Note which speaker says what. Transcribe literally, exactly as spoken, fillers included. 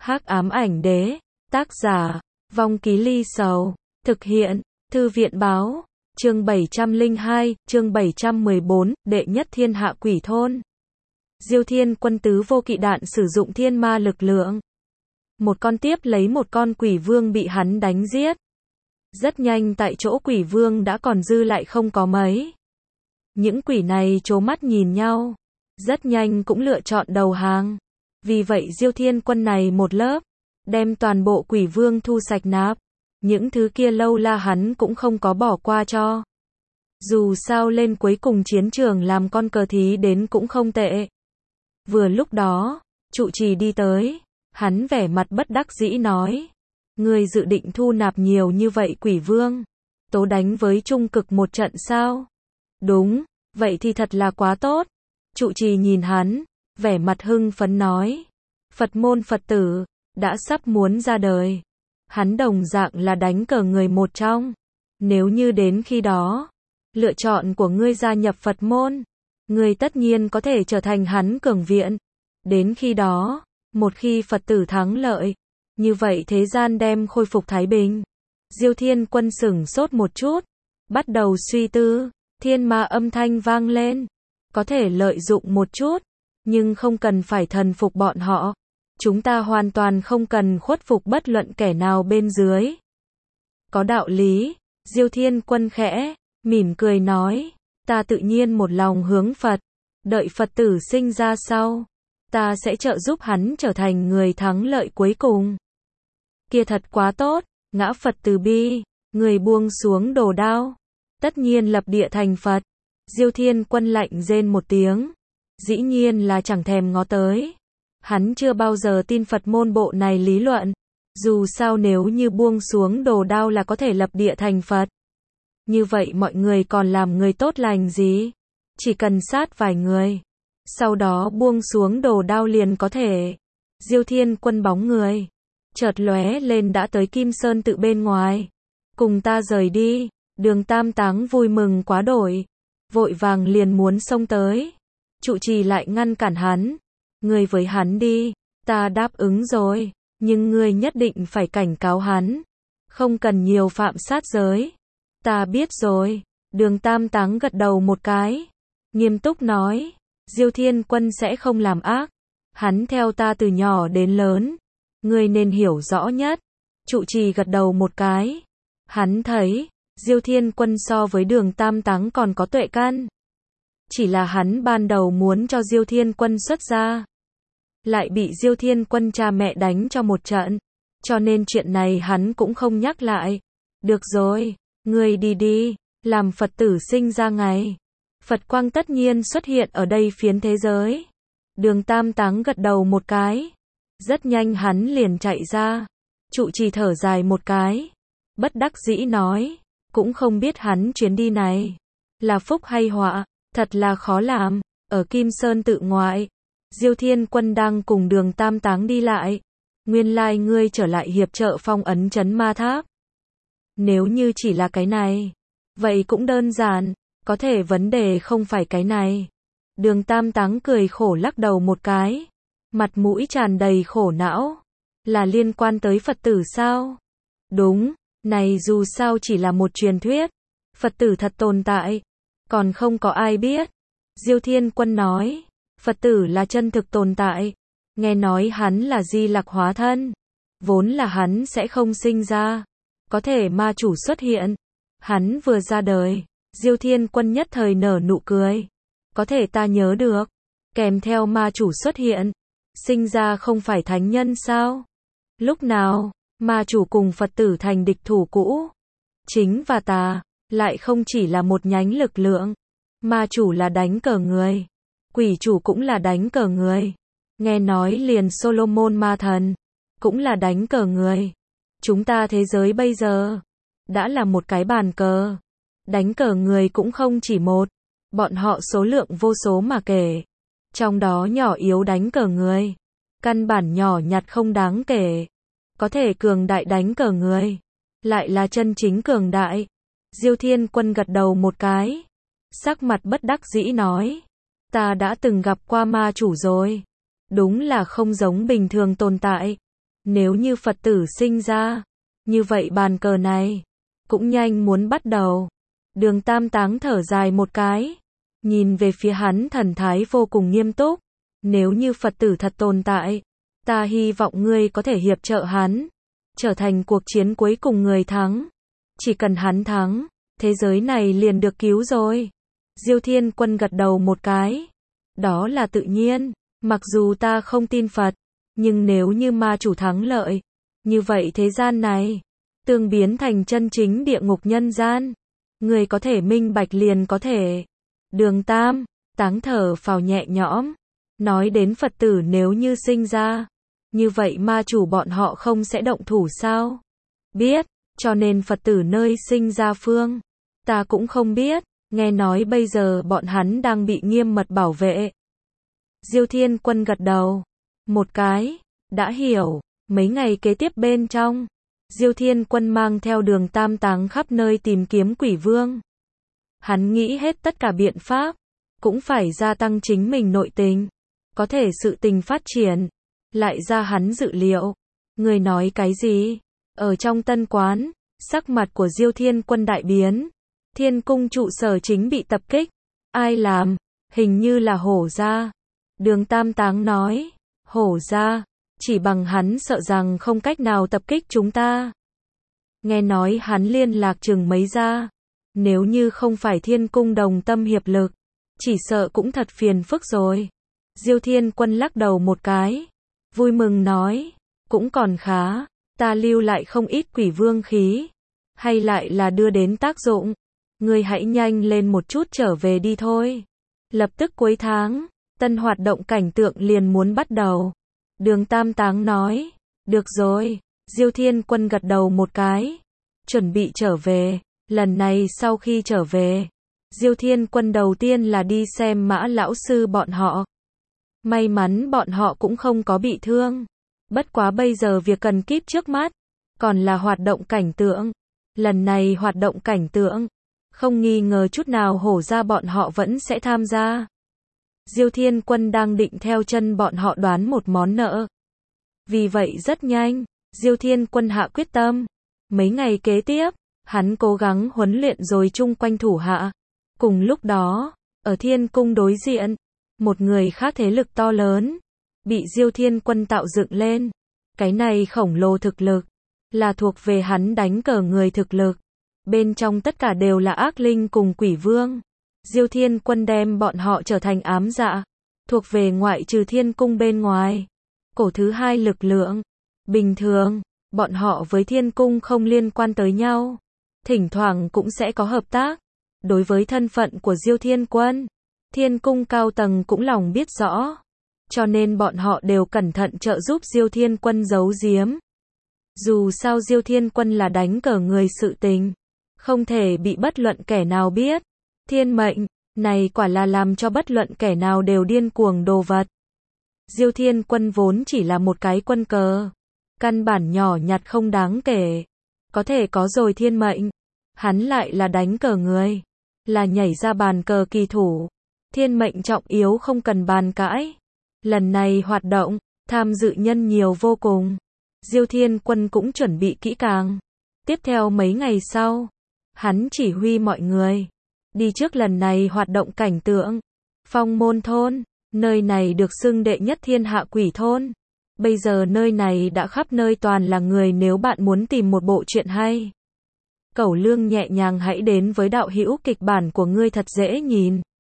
Speaker 1: Hắc ám ảnh đế, tác giả, Vong Ký Ly Sầu, thực hiện, Thư viện báo, chương bảy trăm lẻ hai, chương bảy trăm mười bốn, đệ nhất thiên hạ quỷ thôn. Diêu Thiên Quân tứ vô kỵ đạn sử dụng thiên ma lực lượng. Một con tiếp lấy một con quỷ vương bị hắn đánh giết. Rất nhanh tại chỗ quỷ vương đã còn dư lại không có mấy. Những quỷ này trố mắt nhìn nhau. Rất nhanh cũng lựa chọn đầu hàng. Vì vậy Diêu Thiên Quân này một lớp, đem toàn bộ quỷ vương thu sạch nạp. Những thứ kia lâu la hắn cũng không có bỏ qua cho. Dù sao lên cuối cùng chiến trường làm con cờ thí đến cũng không tệ. Vừa lúc đó, trụ trì đi tới, hắn vẻ mặt bất đắc dĩ nói. Ngươi dự định thu nạp nhiều như vậy quỷ vương, tố đánh với trung cực một trận sao? Đúng, vậy thì thật là quá tốt. Trụ trì nhìn hắn, vẻ mặt hưng phấn nói. Phật môn Phật tử, đã sắp muốn ra đời. Hắn đồng dạng là đánh cờ người một trong. Nếu như đến khi đó, lựa chọn của ngươi gia nhập Phật môn, ngươi tất nhiên có thể trở thành hắn cường viện. Đến khi đó, một khi Phật tử thắng lợi, như vậy thế gian đem khôi phục thái bình. Diêu Thiên Quân sửng sốt một chút, bắt đầu suy tư, thiên ma âm thanh vang lên. Có thể lợi dụng một chút, nhưng không cần phải thần phục bọn họ. Chúng ta hoàn toàn không cần khuất phục bất luận kẻ nào bên dưới. Có đạo lý, Diêu Thiên Quân khẽ, mỉm cười nói, ta tự nhiên một lòng hướng Phật, đợi Phật tử sinh ra sau, ta sẽ trợ giúp hắn trở thành người thắng lợi cuối cùng. Kia thật quá tốt, ngã Phật từ bi, người buông xuống đồ đao, tất nhiên lập địa thành Phật. Diêu Thiên Quân lạnh rên một tiếng, dĩ nhiên là chẳng thèm ngó tới. Hắn chưa bao giờ tin Phật môn bộ này lý luận. Dù sao nếu như buông xuống đồ đao là có thể lập địa thành Phật, như vậy mọi người còn làm người tốt lành gì? Chỉ cần sát vài người, sau đó buông xuống đồ đao liền có thể. Diêu Thiên Quân bóng người chợt lóe lên đã tới Kim Sơn tự bên ngoài. Cùng ta rời đi. Đường Tam Táng vui mừng quá đổi, vội vàng liền muốn xông tới. Trụ trì lại ngăn cản hắn. Ngươi với hắn đi, ta đáp ứng rồi, nhưng ngươi nhất định phải cảnh cáo hắn, không cần nhiều phạm sát giới. Ta biết rồi. Đường Tam Táng gật đầu một cái, nghiêm túc nói, Diêu Thiên Quân sẽ không làm ác. Hắn theo ta từ nhỏ đến lớn, ngươi nên hiểu rõ nhất. Trụ trì gật đầu một cái. Hắn thấy, Diêu Thiên Quân so với Đường Tam Táng còn có tuệ căn. Chỉ là hắn ban đầu muốn cho Diêu Thiên Quân xuất ra, lại bị Diêu Thiên Quân cha mẹ đánh cho một trận, cho nên chuyện này hắn cũng không nhắc lại. Được rồi, ngươi đi đi, làm Phật tử sinh ra ngày, Phật quang tất nhiên xuất hiện ở đây phiến thế giới. Đường Tam Táng gật đầu một cái, rất nhanh hắn liền chạy ra. Trụ trì thở dài một cái, bất đắc dĩ nói, cũng không biết hắn chuyến đi này là phúc hay họa, thật là khó làm. Ở Kim Sơn tự ngoại, Diêu Thiên Quân đang cùng Đường Tam Táng đi lại. Nguyên lai like ngươi trở lại hiệp trợ phong ấn trấn ma tháp. Nếu như chỉ là cái này, vậy cũng đơn giản, có thể vấn đề không phải cái này. Đường Tam Táng cười khổ lắc đầu một cái, mặt mũi tràn đầy khổ não. Là liên quan tới Phật tử sao? Đúng, này dù sao chỉ là một truyền thuyết. Phật tử thật tồn tại, còn không có ai biết. Diêu Thiên Quân nói, Phật tử là chân thực tồn tại. Nghe nói hắn là Di Lặc hóa thân, vốn là hắn sẽ không sinh ra, có thể ma chủ xuất hiện. Hắn vừa ra đời, Diêu Thiên Quân nhất thời nở nụ cười. Có thể ta nhớ được, kèm theo ma chủ xuất hiện, sinh ra không phải thánh nhân sao? Lúc nào, ma chủ cùng Phật tử thành địch thủ cũ. Chính và tà, lại không chỉ là một nhánh lực lượng. Ma chủ là đánh cờ người, quỷ chủ cũng là đánh cờ người. Nghe nói liền Solomon ma thần, cũng là đánh cờ người. Chúng ta thế giới bây giờ, đã là một cái bàn cờ. Đánh cờ người cũng không chỉ một, bọn họ số lượng vô số mà kể. Trong đó nhỏ yếu đánh cờ người, căn bản nhỏ nhặt không đáng kể. Có thể cường đại đánh cờ người, lại là chân chính cường đại. Diêu Thiên Quân gật đầu một cái, sắc mặt bất đắc dĩ nói, ta đã từng gặp qua ma chủ rồi. Đúng là không giống bình thường tồn tại. Nếu như Phật tử sinh ra, như vậy bàn cờ này cũng nhanh muốn bắt đầu. Đường Tam Táng thở dài một cái, nhìn về phía hắn thần thái vô cùng nghiêm túc. Nếu như Phật tử thật tồn tại, ta hy vọng ngươi có thể hiệp trợ hắn, trở thành cuộc chiến cuối cùng người thắng. Chỉ cần hắn thắng, thế giới này liền được cứu rồi. Diêu Thiên Quân gật đầu một cái. Đó là tự nhiên, mặc dù ta không tin Phật, nhưng nếu như ma chủ thắng lợi, như vậy thế gian này tương biến thành chân chính địa ngục nhân gian. Người có thể minh bạch liền có thể. Đường Tam Táng thở phào nhẹ nhõm, nói đến Phật tử nếu như sinh ra, như vậy ma chủ bọn họ không sẽ động thủ sao? Biết, cho nên Phật tử nơi sinh ra phương, ta cũng không biết, nghe nói bây giờ bọn hắn đang bị nghiêm mật bảo vệ. Diêu Thiên Quân gật đầu một cái, đã hiểu. Mấy ngày kế tiếp bên trong, Diêu Thiên Quân mang theo Đường Tam Táng khắp nơi tìm kiếm quỷ vương. Hắn nghĩ hết tất cả biện pháp, cũng phải gia tăng chính mình nội tình, có thể sự tình phát triển, lại ra hắn dự liệu. Người nói cái gì? Ở trong tân quán, sắc mặt của Diêu Thiên Quân đại biến. Thiên cung trụ sở chính bị tập kích. Ai làm? Hình như là Hổ gia. Đường Tam Táng nói, Hổ gia, chỉ bằng hắn sợ rằng không cách nào tập kích chúng ta. Nghe nói hắn liên lạc chừng mấy gia, nếu như không phải Thiên cung đồng tâm hiệp lực, chỉ sợ cũng thật phiền phức rồi. Diêu Thiên Quân lắc đầu một cái, vui mừng nói, cũng còn khá, ta lưu lại không ít quỷ vương khí, hay lại là đưa đến tác dụng. Ngươi hãy nhanh lên một chút trở về đi thôi. Lập tức cuối tháng, tân hoạt động cảnh tượng liền muốn bắt đầu. Đường Tam Táng nói, được rồi. Diêu Thiên Quân gật đầu một cái, chuẩn bị trở về. Lần này sau khi trở về, Diêu Thiên Quân đầu tiên là đi xem Mã lão sư bọn họ. May mắn bọn họ cũng không có bị thương. Bất quá bây giờ việc cần kíp trước mắt, còn là hoạt động cảnh tượng. Lần này hoạt động cảnh tượng, không nghi ngờ chút nào Hổ gia bọn họ vẫn sẽ tham gia. Diêu Thiên Quân đang định theo chân bọn họ đoán một món nợ. Vì vậy rất nhanh, Diêu Thiên Quân hạ quyết tâm. Mấy ngày kế tiếp, hắn cố gắng huấn luyện rồi chung quanh thủ hạ. Cùng lúc đó, ở Thiên cung đối diện, một người khác thế lực to lớn, bị Diêu Thiên Quân tạo dựng lên. Cái này khổng lồ thực lực, là thuộc về hắn đánh cờ người thực lực. Bên trong tất cả đều là ác linh cùng quỷ vương. Diêu Thiên Quân đem bọn họ trở thành ám dạ, thuộc về ngoại trừ Thiên cung bên ngoài. Cổ thứ hai lực lượng. Bình thường, bọn họ với Thiên cung không liên quan tới nhau. Thỉnh thoảng cũng sẽ có hợp tác. Đối với thân phận của Diêu Thiên Quân, Thiên cung cao tầng cũng lòng biết rõ. Cho nên bọn họ đều cẩn thận trợ giúp Diêu Thiên Quân giấu giếm. Dù sao Diêu Thiên Quân là đánh cờ người sự tình, không thể bị bất luận kẻ nào biết. Thiên mệnh, này quả là làm cho bất luận kẻ nào đều điên cuồng đồ vật. Diêu Thiên Quân vốn chỉ là một cái quân cờ, căn bản nhỏ nhặt không đáng kể. Có thể có rồi thiên mệnh, hắn lại là đánh cờ người, là nhảy ra bàn cờ kỳ thủ. Thiên mệnh trọng yếu không cần bàn cãi. Lần này hoạt động, tham dự nhân nhiều vô cùng. Diêu Thiên Quân cũng chuẩn bị kỹ càng. Tiếp theo mấy ngày sau, hắn chỉ huy mọi người đi trước lần này hoạt động cảnh tượng. Phong Môn thôn, nơi này được xưng đệ nhất thiên hạ quỷ thôn. Bây giờ nơi này đã khắp nơi toàn là người. Nếu bạn muốn tìm một bộ truyện hay, cẩu lương nhẹ nhàng hãy đến với đạo hữu kịch bản của ngươi thật dễ nhìn.